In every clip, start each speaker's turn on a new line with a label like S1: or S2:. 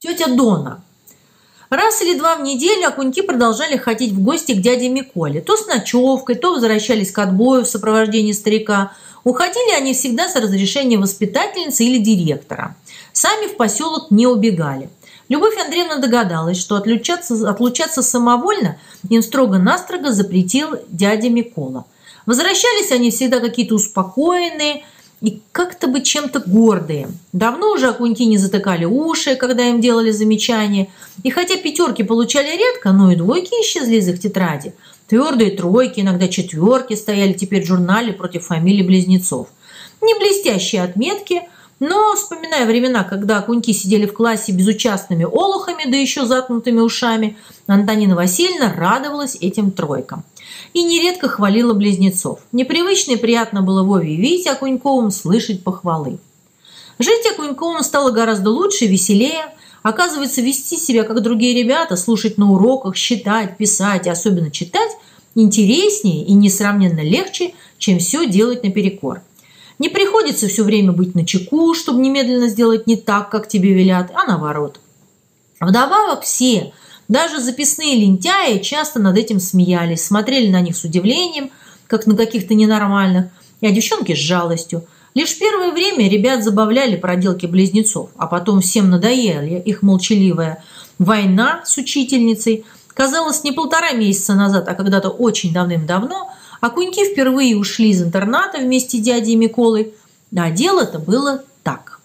S1: Тетя Дона. Раз или два в неделю окуньки продолжали ходить в гости к дяде Миколе. То с ночевкой, то возвращались к отбою в сопровождении старика. Уходили они всегда с разрешения воспитательницы или директора. Сами в поселок не убегали. Любовь Андреевна догадалась, что отлучаться самовольно им строго-настрого запретил дядя Микола. Возвращались они всегда какие-то успокоенные и как-то бы чем-то гордые. Давно уже окуньки не затыкали уши, когда им делали замечания. И хотя пятерки получали редко, но и двойки исчезли из их тетради. Твердые тройки, иногда четверки стояли теперь в журнале против фамилий близнецов. Не блестящие отметки, но, вспоминая времена, когда окуньки сидели в классе безучастными олухами, да еще заткнутыми ушами, Антонина Васильевна радовалась этим тройкам. И нередко хвалила близнецов. Непривычно и приятно было Вове и Вите Окуньковым слышать похвалы. Жить Окуньковым стало гораздо лучше и веселее. Оказывается, вести себя, как другие ребята, слушать на уроках, считать, писать и особенно читать интереснее и несравненно легче, чем все делать наперекор. Не приходится все время быть начеку, чтобы немедленно сделать не так, как тебе велят, а наоборот. Вдобавок все, даже записные лентяи, часто над этим смеялись, смотрели на них с удивлением, как на каких-то ненормальных, а девчонки с жалостью. Лишь первое время ребят забавляли проделки близнецов, а потом всем надоели их молчаливая война с учительницей. Казалось, не 1,5 месяца назад, а когда-то очень давным-давно окуньки впервые ушли из интерната вместе с дядей Миколой, а дело-то было так.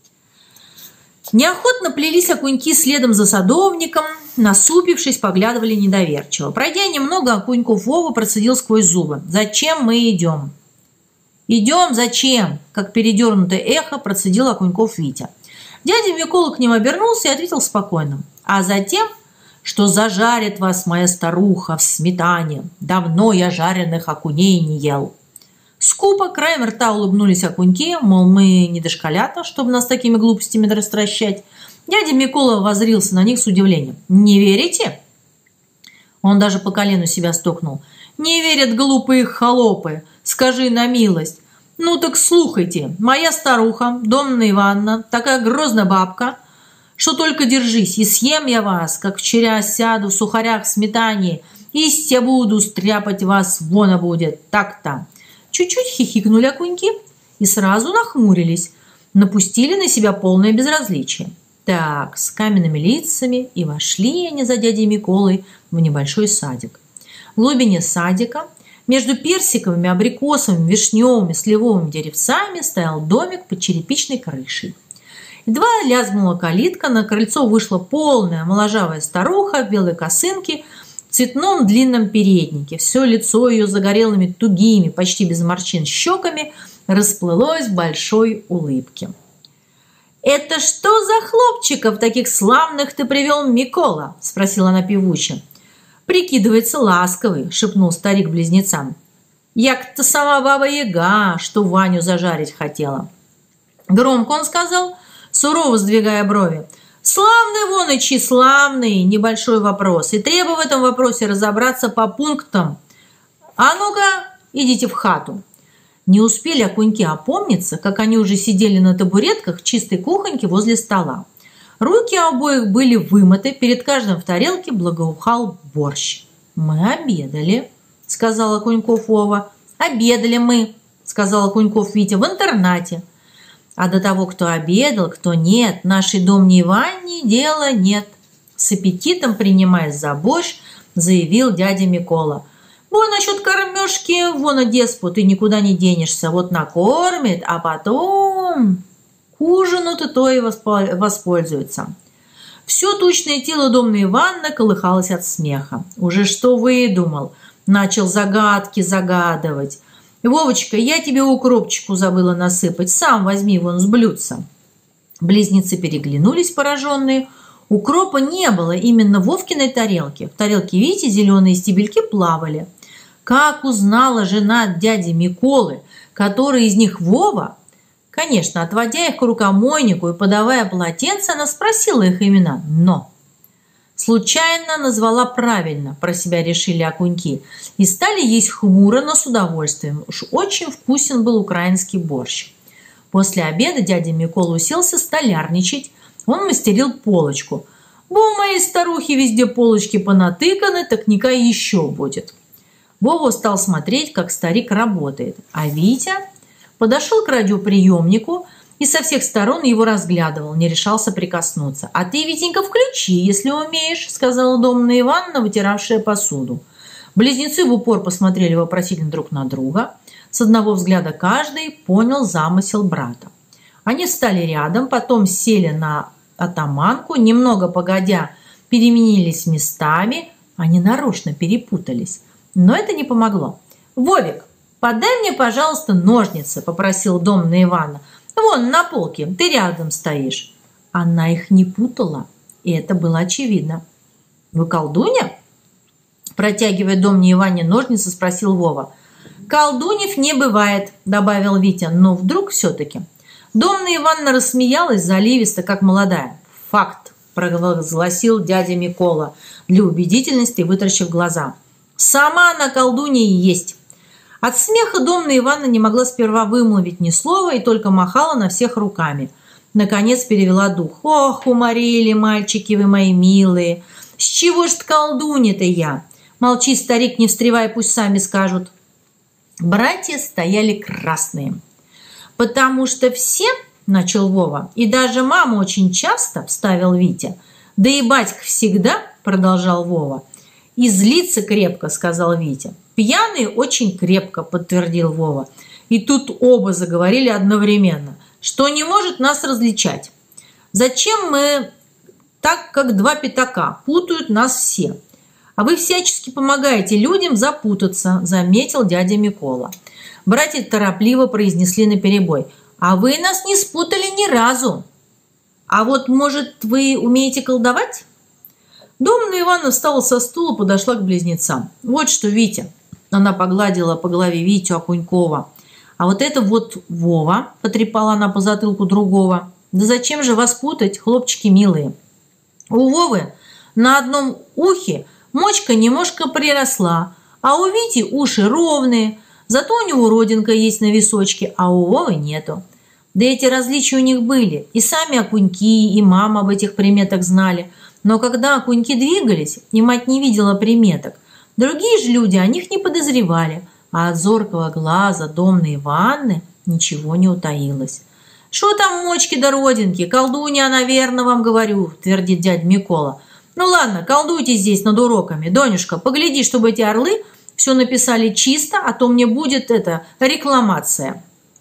S1: Неохотно плелись окуньки следом за садовником, насупившись, поглядывали недоверчиво. Пройдя немного, Окуньков Вова процедил сквозь зубы: «Зачем мы идем?» «Идем, зачем?» – как передернутое эхо процедил Окуньков Витя. Дядя Микола к ним обернулся и ответил спокойно: «А затем, что зажарит вас моя старуха в сметане. Давно я жареных окуней не ел». Скупо, краем рта улыбнулись окуньки, мол, мы не дошколята, чтобы нас такими глупостями расстращать. Дядя Микола воззрился на них с удивлением. «Не верите?» Он даже по колену себя стукнул. «Не верят глупые холопы, скажи на милость. Ну так слухайте, моя старуха, Донна Ивановна, такая грозная бабка, что только держись, и съем я вас, как вчера сяду в сухарях в сметане, и стя буду стряпать вас, вона будет, так-то». Чуть-чуть хихикнули окуньки и сразу нахмурились, напустили на себя полное безразличие. Так, с каменными лицами и вошли они за дядей Миколой в небольшой садик. В глубине садика, между персиковыми, абрикосовыми, вишневыми, сливовыми деревцами стоял домик под черепичной крышей. Едва лязгнула калитка, на крыльцо вышла полная моложавая старуха в белой косынке, в цветном длинном переднике. Все лицо ее загорелыми, тугими, почти без морщин щеками расплылось в большой улыбке. «Это что за хлопчиков таких славных ты привел, Микола?» – спросила она певуче. «Прикидывается ласковый», – шепнул старик близнецам. «Як-то сама баба-яга, что Ваню зажарить хотела». Громко он сказал, сурово сдвигая брови: «Славный вонычи, славный, небольшой вопрос, и треба в этом вопросе разобраться по пунктам. А ну-ка, идите в хату». Не успели окуньки опомниться, как они уже сидели на табуретках в чистой кухоньке возле стола. Руки у обоих были вымыты, перед каждым в тарелке благоухал борщ. «Мы обедали», – сказал Окуньков Вова. «Обедали мы», – сказал Окуньков Витя, – «в интернате». «А до того, кто обедал, кто нет, нашей Домне Ивановне дела нет», – с аппетитом, принимаясь за борщ, заявил дядя Микола. «Вон насчет кормежки, вон деспу, ты никуда не денешься. Вот накормит, а потом к ужину-то то и воспользуется». Все тучное тело Домны Ивановны колыхалось от смеха. Уже что выдумал? Начал загадки загадывать. «Вовочка, я тебе укропчику забыла насыпать. Сам возьми вон с блюдца». Близнецы переглянулись пораженные. Укропа не было именно в Вовкиной тарелке. В тарелке Вити зеленые стебельки плавали. Как узнала жена дяди Миколы, который из них Вова? Конечно, отводя их к рукомойнику и подавая полотенце, она спросила их имена, но случайно назвала правильно, про себя решили окуньки, и стали есть хмуро, но с удовольствием. Уж очень вкусен был украинский борщ. После обеда дядя Микола уселся столярничать Он мастерил полочку. Бо у моей старухи везде полочки понатыканы, так никак еще будет. Вова стал смотреть, как старик работает, а Витя подошел к радиоприемнику и со всех сторон его разглядывал, не решался прикоснуться. «А ты, Витенька, включи, если умеешь», – сказала Домна Ивановна, вытиравшая посуду. Близнецы в упор посмотрели вопросительно друг на друга. С одного взгляда каждый понял замысел брата. Они встали рядом, потом сели на атаманку, немного погодя переменились местами, они нарочно перепутались. Но это не помогло. «Вовик, подай мне, пожалуйста, ножницы», – попросила Домна Ивановна. «Вон, на полке, ты рядом стоишь». Она их не путала, и это было очевидно. «Вы колдунья?» Протягивая Домне Ивановне ножницы, спросил Вова. «Колдуньев не бывает», – добавил Витя, но вдруг все-таки. Домна Ивановна рассмеялась заливисто, как молодая. «Факт», – провозгласил дядя Микола, для убедительности вытаращив глаза. «Сама она колдунья и есть». От смеха Домна Ивановна не могла сперва вымолвить ни слова и только махала на всех руками. Наконец перевела дух. «Ох, уморили, мальчики вы мои милые! С чего ж колдунья-то я? Молчи, старик, не встревай, пусть сами скажут». Братья стояли красные. «Потому что все, – начал Вова, – и даже мама очень часто, – вставил Витя. Да и батька всегда, – продолжал Вова. И злится крепко, – сказал Витя. «Пьяные очень крепко», – подтвердил Вова. И тут оба заговорили одновременно, что не может нас различать. «Зачем мы так, как два пятака, путают нас все? А вы всячески помогаете людям запутаться», – заметил дядя Микола. Братья торопливо произнесли наперебой. «А вы нас не спутали ни разу. А вот, может, вы умеете колдовать?» Домна Ивановна встала со стула, подошла к близнецам. «Вот что, Витя». Она погладила по голове Витю Окунькова. «А вот это вот Вова», – потрепала она по затылку другого. «Да зачем же вас путать, хлопчики милые? У Вовы на одном ухе мочка немножко приросла, а у Вити уши ровные, зато у него родинка есть на височке, а у Вовы нету». Да эти различия у них были, и сами окуньки, и мама об этих приметах знали. Но когда окуньки двигались, и мать не видела приметок, другие же люди о них не подозревали, а от зоркого глаза Домны Ивановны ничего не утаилось. «Что там мочки да родинки? Колдунья, наверное, вам говорю», – твердит дядя Микола. «Ну ладно, колдуйте здесь над уроками. Донюшка, погляди, чтобы эти орлы все написали чисто, а то мне будет рекламация».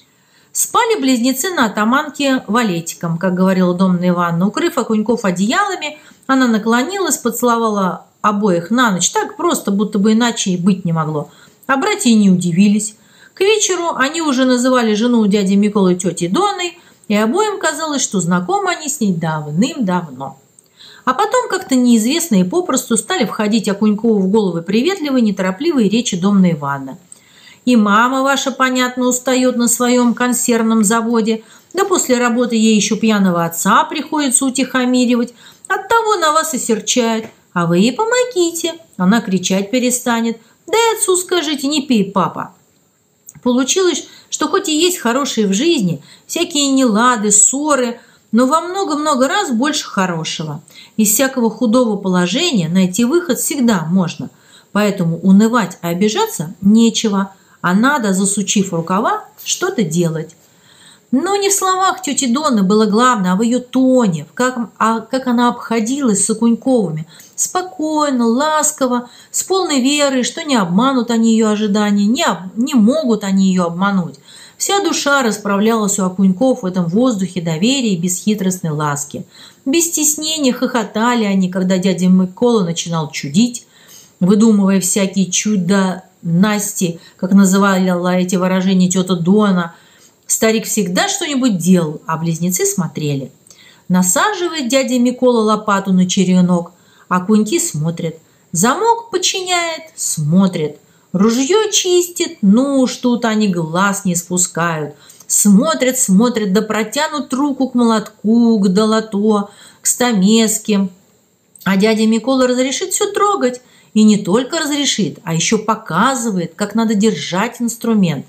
S1: Спали близнецы на атаманке валетиком, как говорила Домна Ивановна. Укрыв окуньков одеялами, она наклонилась, поцеловала обоих на ночь, так просто, будто бы иначе и быть не могло. А братья не удивились. К вечеру они уже называли жену дяди Миколы тетей Доной, и обоим казалось, что знакомы они с ней давным-давно. А потом как-то неизвестно и попросту стали входить Окунькову в головы приветливые, неторопливые речи Домны Ивановны. «И мама ваша, понятно, устает на своем консервном заводе, да после работы ей еще пьяного отца приходится утихомиривать, оттого на вас и серчает, а вы ей помогите, она кричать перестанет, да и отцу скажите, не пей, папа». Получилось, что хоть и есть хорошие в жизни, всякие нелады, ссоры, но во много-много раз больше хорошего. Из всякого худого положения найти выход всегда можно, поэтому унывать и обижаться нечего, а надо, засучив рукава, что-то делать. Но не в словах тети Доны было главное, а в ее тоне, как она обходилась с Окуньковыми. Спокойно, ласково, с полной верой, что не обманут они ее ожидания, не могут они ее обмануть. Вся душа расправлялась у Окуньков в этом воздухе доверия и бесхитростной ласки. Без стеснения хохотали они, когда дядя Микола начинал чудить, выдумывая всякие чудо-насти, как называла эти выражения тетя Дона. Старик всегда что-нибудь делал, а близнецы смотрели. Насаживает дядя Микола лопату на черенок, а окуньки смотрят. Замок подчиняет, смотрят. Ружье чистит, ну уж тут они глаз не спускают. Смотрят, да протянут руку к молотку, к долото, к стамеске. А дядя Микола разрешит все трогать. И не только разрешит, а еще показывает, как надо держать инструмент.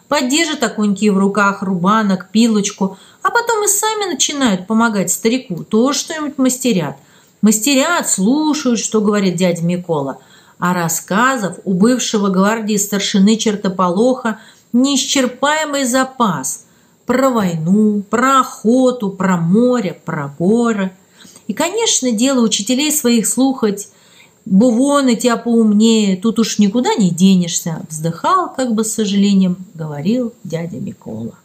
S1: поддержат окуньки в руках рубанок, пилочку, а потом и сами начинают помогать старику, то что-нибудь мастерят. Мастерят, слушают, что говорит дядя Микола. А рассказов у бывшего гвардии старшины Чертополоха неисчерпаемый запас. Про войну, про охоту, про море, про горы. И, конечно, дело учителей своих слухать. Бувоны тебя поумнее, тут уж никуда не денешься. Вздыхал, как бы с сожалением, говорил дядя Микола.